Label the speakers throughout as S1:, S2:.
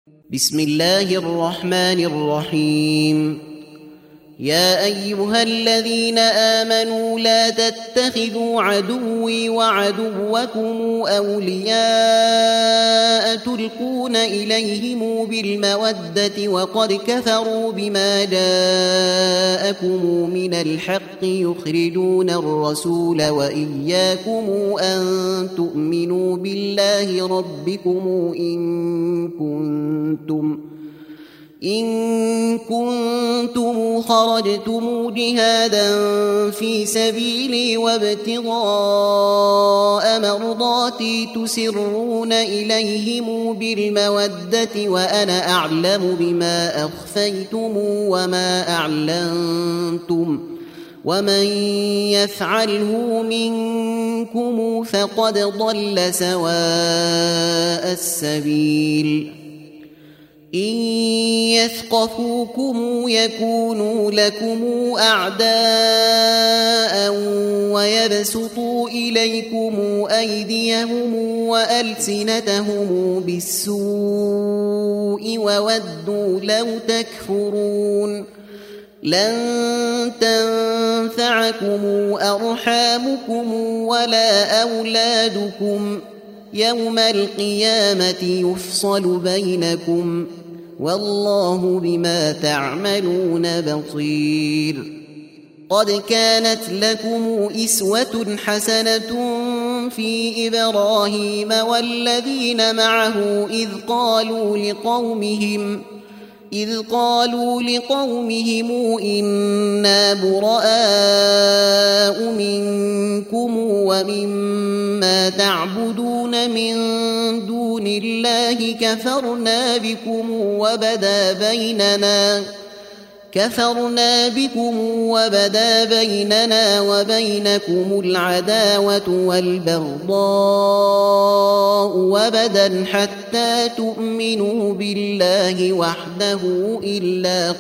S1: بسم الله الرحمن الرحيم. يا أيها الذين آمنوا لا تتخذوا عدوي وعدوكم أولياء تلقون إليهم بالمودة وقد كفروا بما جاءكم من الحق يخرجون الرسول وإياكم أن تؤمنوا بالله ربكم إن كنتم خرجتم جهادا في سبيلي وابتغاء مرضاتي تسرون إليهم بالمودة وأنا أعلم بما أخفيتم وما أعلنتم ومن يفعله منكم فقد ضل سواء السبيل. إن يثقفوكم يكونوا لكم أعداء ويبسطوا إليكم أيديهم وألسنتهم بالسوء وودوا لو تكفرون. لن تنفعكم أرحامكم ولا أولادكم يوم القيامة يفصل بينكم والله بما تعملون بصير. قد كانت لكم إسوة حسنة في إبراهيم والذين معه إذ قالوا لقومهم إنا براء منكم ومما تعبدون من دون الله كفرنا بكم وبدا بيننا وبينكم العداوة والبغضاء وبدا حتى تؤمنوا بالله وحده إلا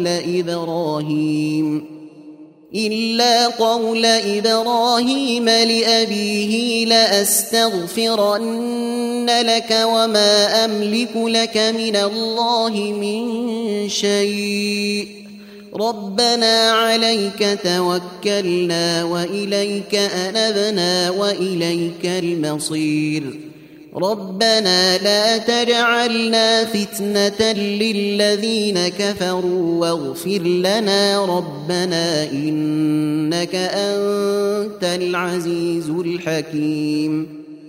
S1: قول إبراهيم لأبيه لأستغفرن لك وما أملك لك من الله من شيء ربنا عليك توكلنا وإليك أنبنا وإليك المصير. ربنا لا تجعلنا فتنة للذين كفروا واغفر لنا ربنا إنك أنت العزيز الحكيم.